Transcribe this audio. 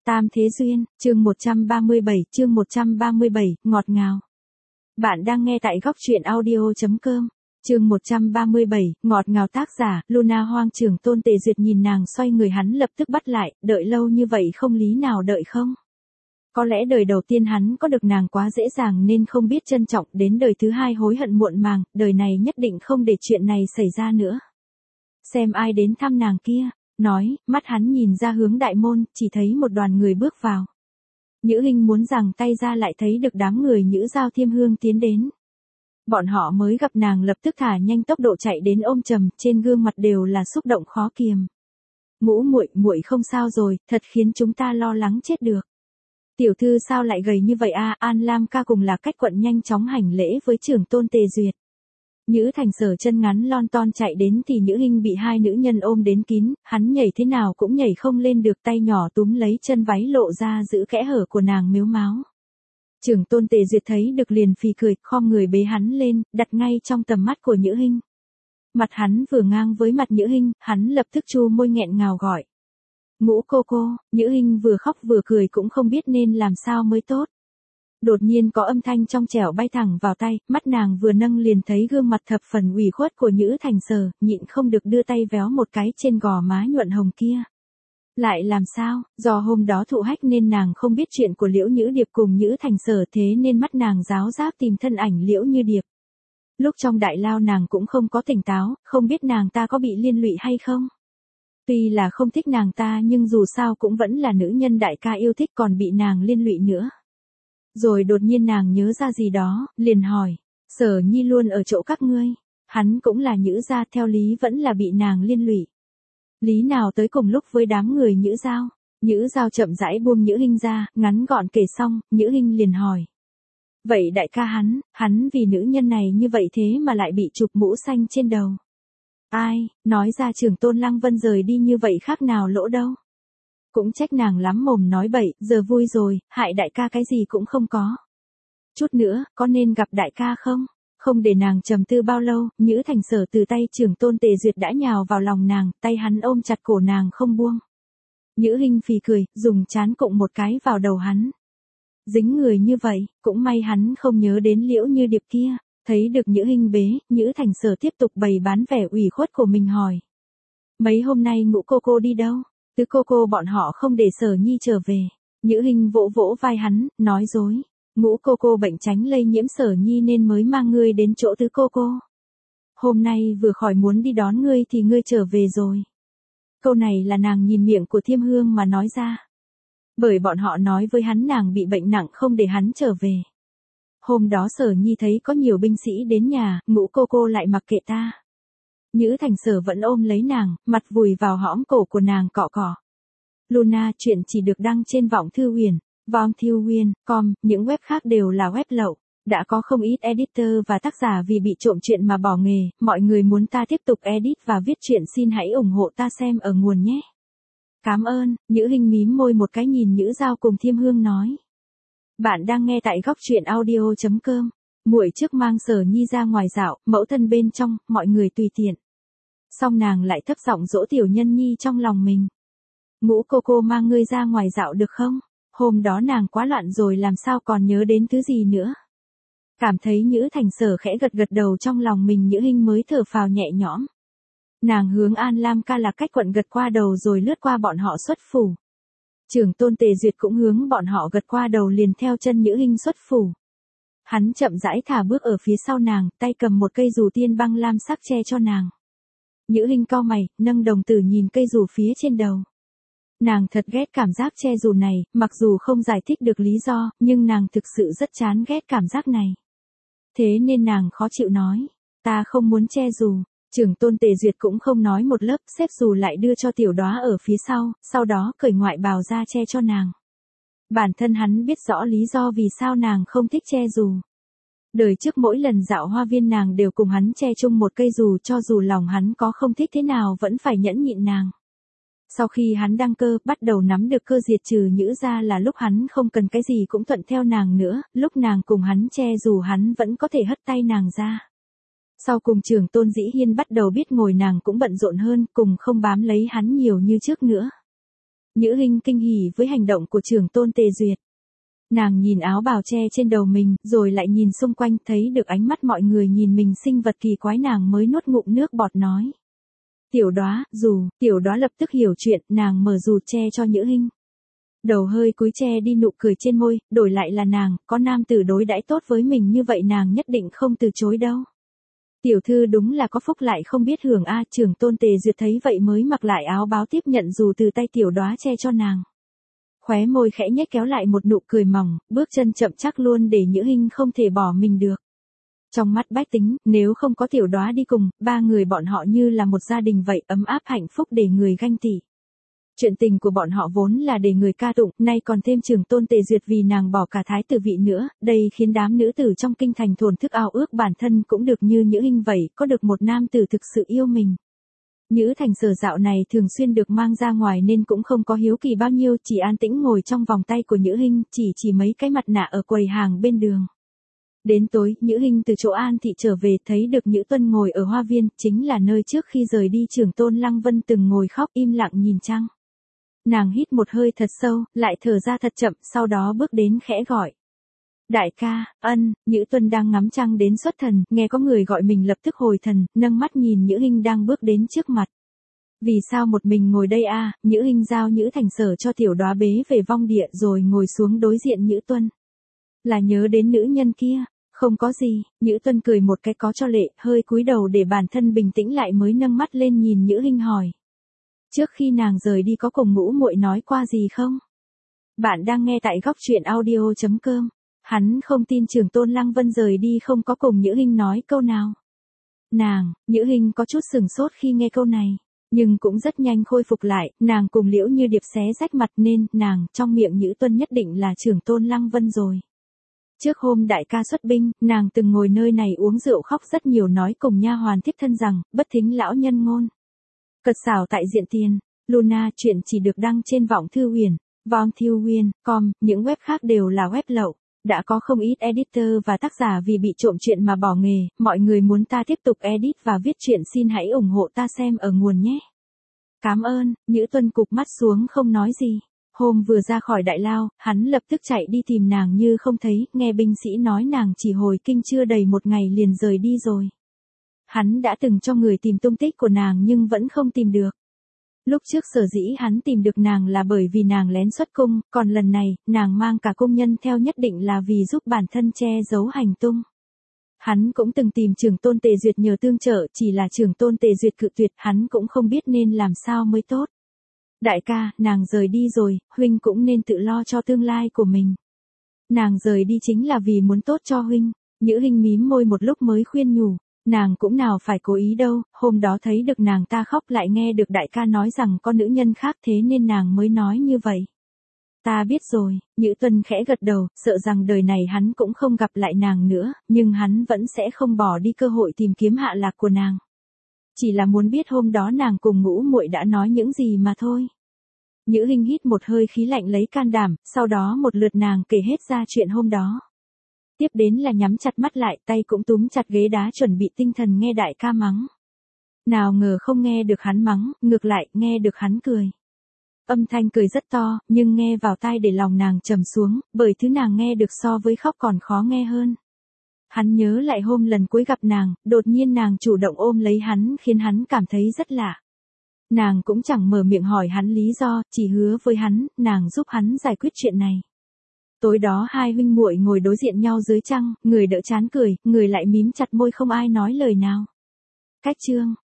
Tam Thế Duyên, chương 137, ngọt ngào. Bạn đang nghe tại góc truyện audio.com. Chương 137, ngọt ngào, tác giả, Luna Hoang. Trưởng Tôn Tề Duyệt nhìn nàng xoay người, hắn lập tức bắt lại, đợi lâu như vậy không lý nào đợi không? Có lẽ đời đầu tiên hắn có được nàng quá dễ dàng nên không biết trân trọng, đến đời thứ hai hối hận muộn màng, đời này nhất định không để chuyện này xảy ra nữa. Xem ai đến thăm nàng kia, nói, mắt hắn nhìn ra hướng đại môn, chỉ thấy một đoàn người bước vào. Nhữ Hinh muốn giằng tay ra lại thấy được đám người Nhữ Giao Thiêm Hương tiến đến. Bọn họ mới gặp nàng lập tức thả nhanh tốc độ chạy đến ôm chầm, trên gương mặt đều là xúc động khó kiềm. Ngũ muội, muội không sao rồi, thật khiến chúng ta lo lắng chết được. Tiểu thư sao lại gầy như vậy a? An Lam ca cùng là cách quận nhanh chóng hành lễ với trưởng Tôn Tề Duyệt. Nhữ Thành Sở chân ngắn lon ton chạy đến thì Nhữ Hinh bị hai nữ nhân ôm đến kín, hắn nhảy thế nào cũng nhảy không lên được, tay nhỏ túm lấy chân váy lộ ra giữ kẽ hở của nàng mếu máo. Trưởng Tôn Tề Duyệt thấy được liền phì cười, khom người bế hắn lên, đặt ngay trong tầm mắt của Nhữ Hinh. Mặt hắn vừa ngang với mặt Nhữ Hinh, hắn lập tức chu môi nghẹn ngào gọi. Ngũ cô cô. Nhữ Hinh vừa khóc vừa cười cũng không biết nên làm sao mới tốt. Đột nhiên có âm thanh trong trẻo bay thẳng vào tai, mắt nàng vừa nâng liền thấy gương mặt thập phần ủy khuất của Nhữ Thành Sở, nhịn không được đưa tay véo một cái trên gò má nhuận hồng kia. Lại làm sao, do hôm đó thụ hách nên nàng không biết chuyện của Liễu Nhữ Điệp cùng Nhữ Thành Sở, thế nên mắt nàng ráo rác tìm thân ảnh Liễu Như Điệp. Lúc trong đại lao nàng cũng không có tỉnh táo, không biết nàng ta có bị liên lụy hay không. Tuy là không thích nàng ta nhưng dù sao cũng vẫn là nữ nhân đại ca yêu thích, còn bị nàng liên lụy nữa. Rồi đột nhiên nàng nhớ ra gì đó, liền hỏi, Sở Nhi luôn ở chỗ các ngươi, hắn cũng là Nhữ gia, theo lý vẫn là bị nàng liên lụy. Lý nào tới cùng lúc với đám người Nhữ Giao. Nhữ Giao chậm rãi buông Nhữ Hinh ra, ngắn gọn kể xong, Nhữ Hinh liền hỏi. Vậy đại ca hắn vì nữ nhân này như vậy thế mà lại bị chụp mũ xanh trên đầu. Ai, nói ra trưởng Tôn Lăng Vân rời đi như vậy khác nào lỗ đâu. Cũng trách nàng lắm mồm nói bậy, giờ vui rồi, hại đại ca cái gì cũng không có. Chút nữa, có nên gặp đại ca không? Không để nàng trầm tư bao lâu, Nhữ Thành Sở từ tay trưởng Tôn Tề Duyệt đã nhào vào lòng nàng, tay hắn ôm chặt cổ nàng không buông. Nhữ Hinh phì cười, dùng trán cụng một cái vào đầu hắn. Dính người như vậy, cũng may hắn không nhớ đến Liễu Như Điệp kia. Thấy được Nhữ Hinh bế, Nhữ Thành Sở tiếp tục bày bán vẻ ủy khuất của mình hỏi. Mấy hôm nay Ngũ cô cô đi đâu? Tứ cô cô bọn họ không để Sở Nhi trở về. Nhữ Hinh vỗ vỗ vai hắn, nói dối. Ngũ cô cô bệnh tránh lây nhiễm Sở Nhi nên mới mang ngươi đến chỗ tứ cô cô. Hôm nay vừa khỏi muốn đi đón ngươi thì ngươi trở về rồi. Câu này là nàng nhìn miệng của Thiêm Hương mà nói ra. Bởi bọn họ nói với hắn nàng bị bệnh nặng không để hắn trở về. Hôm đó Sở Nhi thấy có nhiều binh sĩ đến nhà, Ngũ cô cô lại mặc kệ ta. Nhữ Thành Sở vẫn ôm lấy nàng, mặt vùi vào hõm cổ của nàng cọ cọ. Luna, chuyện chỉ được đăng trên Vọng Thư Huyền, vongthuhuyên.com, những web khác đều là web lậu. Đã có không ít editor và tác giả vì bị trộm chuyện mà bỏ nghề, mọi người muốn ta tiếp tục edit và viết chuyện xin hãy ủng hộ ta xem ở nguồn nhé. Cảm ơn. Nhữ Hinh mím môi một cái nhìn Nhữ Giao cùng Thiêm Hương nói. Bạn đang nghe tại góc truyện audio.com. Muội trước mang Sở Nhi ra ngoài dạo, mẫu thân bên trong, mọi người tùy tiện. Xong nàng lại thấp giọng dỗ tiểu nhân nhi trong lòng mình. Ngũ cô cô mang ngươi ra ngoài dạo được không? Hôm đó nàng quá loạn rồi làm sao còn nhớ đến thứ gì nữa. Cảm thấy Nhữ Thành Sở khẽ gật gật đầu trong lòng mình, Nhữ Hinh mới thở phào nhẹ nhõm. Nàng hướng An Lam ca là cách quận gật qua đầu rồi lướt qua bọn họ xuất phủ. Trưởng Tôn Tề Duyệt cũng hướng bọn họ gật qua đầu liền theo chân Nhữ Hinh xuất phủ. Hắn chậm rãi thả bước ở phía sau nàng, tay cầm một cây dù tiên băng lam sắc che cho nàng. Nhữ Hinh cau mày, nâng đồng tử nhìn cây dù phía trên đầu. Nàng thật ghét cảm giác che dù này, mặc dù không giải thích được lý do, nhưng nàng thực sự rất chán ghét cảm giác này. Thế nên nàng khó chịu nói, ta không muốn che dù. Trưởng Tôn Tề Duyệt cũng không nói một lớp, xếp dù lại đưa cho tiểu đóa ở phía sau đó cởi ngoại bào ra che cho nàng. Bản thân hắn biết rõ lý do vì sao nàng không thích che dù. Đời trước mỗi lần dạo hoa viên nàng đều cùng hắn che chung một cây dù, cho dù lòng hắn có không thích thế nào vẫn phải nhẫn nhịn nàng. Sau khi hắn đăng cơ, bắt đầu nắm được cơ diệt trừ Nhữ gia là lúc hắn không cần cái gì cũng thuận theo nàng nữa, lúc nàng cùng hắn che dù hắn vẫn có thể hất tay nàng ra. Sau cùng trưởng Tôn Dĩ Hiên bắt đầu biết ngồi nàng cũng bận rộn hơn, cùng không bám lấy hắn nhiều như trước nữa. Nhữ Hinh kinh hỉ với hành động của trưởng tôn Tề Duyệt. Nàng nhìn áo bào che trên đầu mình, rồi lại nhìn xung quanh, thấy được ánh mắt mọi người nhìn mình sinh vật kỳ quái, nàng mới nuốt ngụm nước bọt nói. Tiểu Đóa, dù, Tiểu Đóa lập tức hiểu chuyện, nàng mở dù che cho Nhữ Hinh. Đầu hơi cúi che đi nụ cười trên môi, đổi lại là nàng, có nam tử đối đãi tốt với mình như vậy nàng nhất định không từ chối đâu. Tiểu thư đúng là có phúc lại không biết hưởng a. Trưởng tôn Tề Duyệt thấy vậy mới mặc lại áo báo tiếp nhận dù từ tay Tiểu Đóa che cho nàng. Khóe môi khẽ nhếch kéo lại một nụ cười mỏng, bước chân chậm chắc luôn để Nhữ Hinh không thể bỏ mình được. Trong mắt bách tính, nếu không có Tiểu Đóa đi cùng, ba người bọn họ như là một gia đình vậy, ấm áp hạnh phúc để người ganh tị. Chuyện tình của bọn họ vốn là để người ca tụng, nay còn thêm trưởng tôn Tề Duyệt vì nàng bỏ cả thái tử vị nữa, đây khiến đám nữ tử trong kinh thành thổn thức ao ước bản thân cũng được như Nhữ Hinh vậy, có được một nam tử thực sự yêu mình. Nhữ Thành Sở dạo này thường xuyên được mang ra ngoài nên cũng không có hiếu kỳ bao nhiêu, chỉ an tĩnh ngồi trong vòng tay của Nhữ Hinh, chỉ mấy cái mặt nạ ở quầy hàng bên đường. Đến tối, Nhữ Hinh từ chỗ An thị trở về, thấy được Nhữ Tuân ngồi ở hoa viên, chính là nơi trước khi rời đi trưởng tôn Lăng Vân từng ngồi khóc im lặng nhìn trăng. Nàng hít một hơi thật sâu, lại thở ra thật chậm, sau đó bước đến khẽ gọi. Đại ca, ân. Nhữ Tuân đang ngắm trăng đến xuất thần, nghe có người gọi mình lập tức hồi thần, nâng mắt nhìn Nhữ Hinh đang bước đến trước mặt. Vì sao một mình ngồi đây a? Nhữ Hinh giao Nhữ Thành Sở cho Tiểu Đóa bế về vong địa rồi ngồi xuống đối diện Nhữ Tuân. Là nhớ đến nữ nhân kia, không có gì. Nhữ Tuân cười một cái có cho lệ, hơi cúi đầu để bản thân bình tĩnh lại mới nâng mắt lên nhìn Nhữ Hinh hỏi. Trước khi nàng rời đi có cùng Ngũ muội nói qua gì không? Bạn đang nghe tại góc truyện audio.com. Hắn không tin trưởng tôn Lăng Vân rời đi không có cùng Nhữ Hinh nói câu nào. Nhữ Hinh có chút sừng sốt khi nghe câu này, nhưng cũng rất nhanh khôi phục lại, nàng cùng Liễu Như Điệp xé rách mặt nên, trong miệng Nhữ Tuân nhất định là trưởng tôn Lăng Vân rồi. Trước hôm đại ca xuất binh, nàng từng ngồi nơi này uống rượu khóc rất nhiều nói cùng nha hoàn thiếp thân rằng, bất thính lão nhân ngôn. Cật xảo tại diện tiền, Luna chuyện chỉ được đăng trên Vọng Thư Huyền, vongthuyen.com, những web khác đều là web lậu. Đã có không ít editor và tác giả vì bị trộm chuyện mà bỏ nghề, mọi người muốn ta tiếp tục edit và viết chuyện xin hãy ủng hộ ta xem ở nguồn nhé. Cảm ơn. Nhữ Tuân cụp mắt xuống không nói gì. Hôm vừa ra khỏi đại lao, hắn lập tức chạy đi tìm nàng như không thấy, nghe binh sĩ nói nàng chỉ hồi kinh chưa đầy một ngày liền rời đi rồi. Hắn đã từng cho người tìm tung tích của nàng nhưng vẫn không tìm được. Lúc trước sở dĩ hắn tìm được nàng là bởi vì nàng lén xuất cung, còn lần này, nàng mang cả cung nhân theo nhất định là vì giúp bản thân che giấu hành tung. Hắn cũng từng tìm trưởng tôn Tề Duyệt nhờ tương trợ, chỉ là trưởng tôn Tề Duyệt cự tuyệt, hắn cũng không biết nên làm sao mới tốt. Đại ca, nàng rời đi rồi, huynh cũng nên tự lo cho tương lai của mình. Nàng rời đi chính là vì muốn tốt cho huynh. Nhữ Hinh mím môi một lúc mới khuyên nhủ. Nàng cũng nào phải cố ý đâu, hôm đó thấy được nàng ta khóc lại nghe được đại ca nói rằng có nữ nhân khác thế nên nàng mới nói như vậy. Ta biết rồi. Nhữ Tuân khẽ gật đầu, sợ rằng đời này hắn cũng không gặp lại nàng nữa, nhưng hắn vẫn sẽ không bỏ đi cơ hội tìm kiếm hạ lạc của nàng. Chỉ là muốn biết hôm đó nàng cùng Ngũ muội đã nói những gì mà thôi. Nhữ Hinh hít một hơi khí lạnh lấy can đảm, sau đó một lượt nàng kể hết ra chuyện hôm đó. Tiếp đến là nhắm chặt mắt lại, tay cũng túm chặt ghế đá chuẩn bị tinh thần nghe đại ca mắng. Nào ngờ không nghe được hắn mắng, ngược lại nghe được hắn cười. Âm thanh cười rất to, nhưng nghe vào tai để lòng nàng trầm xuống, bởi thứ nàng nghe được so với khóc còn khó nghe hơn. Hắn nhớ lại hôm lần cuối gặp nàng, đột nhiên nàng chủ động ôm lấy hắn khiến hắn cảm thấy rất lạ. Nàng cũng chẳng mở miệng hỏi hắn lý do, chỉ hứa với hắn, nàng giúp hắn giải quyết chuyện này. Tối đó hai huynh muội ngồi đối diện nhau dưới trăng, người đỡ chán cười, người lại mím chặt môi không ai nói lời nào. Cách chương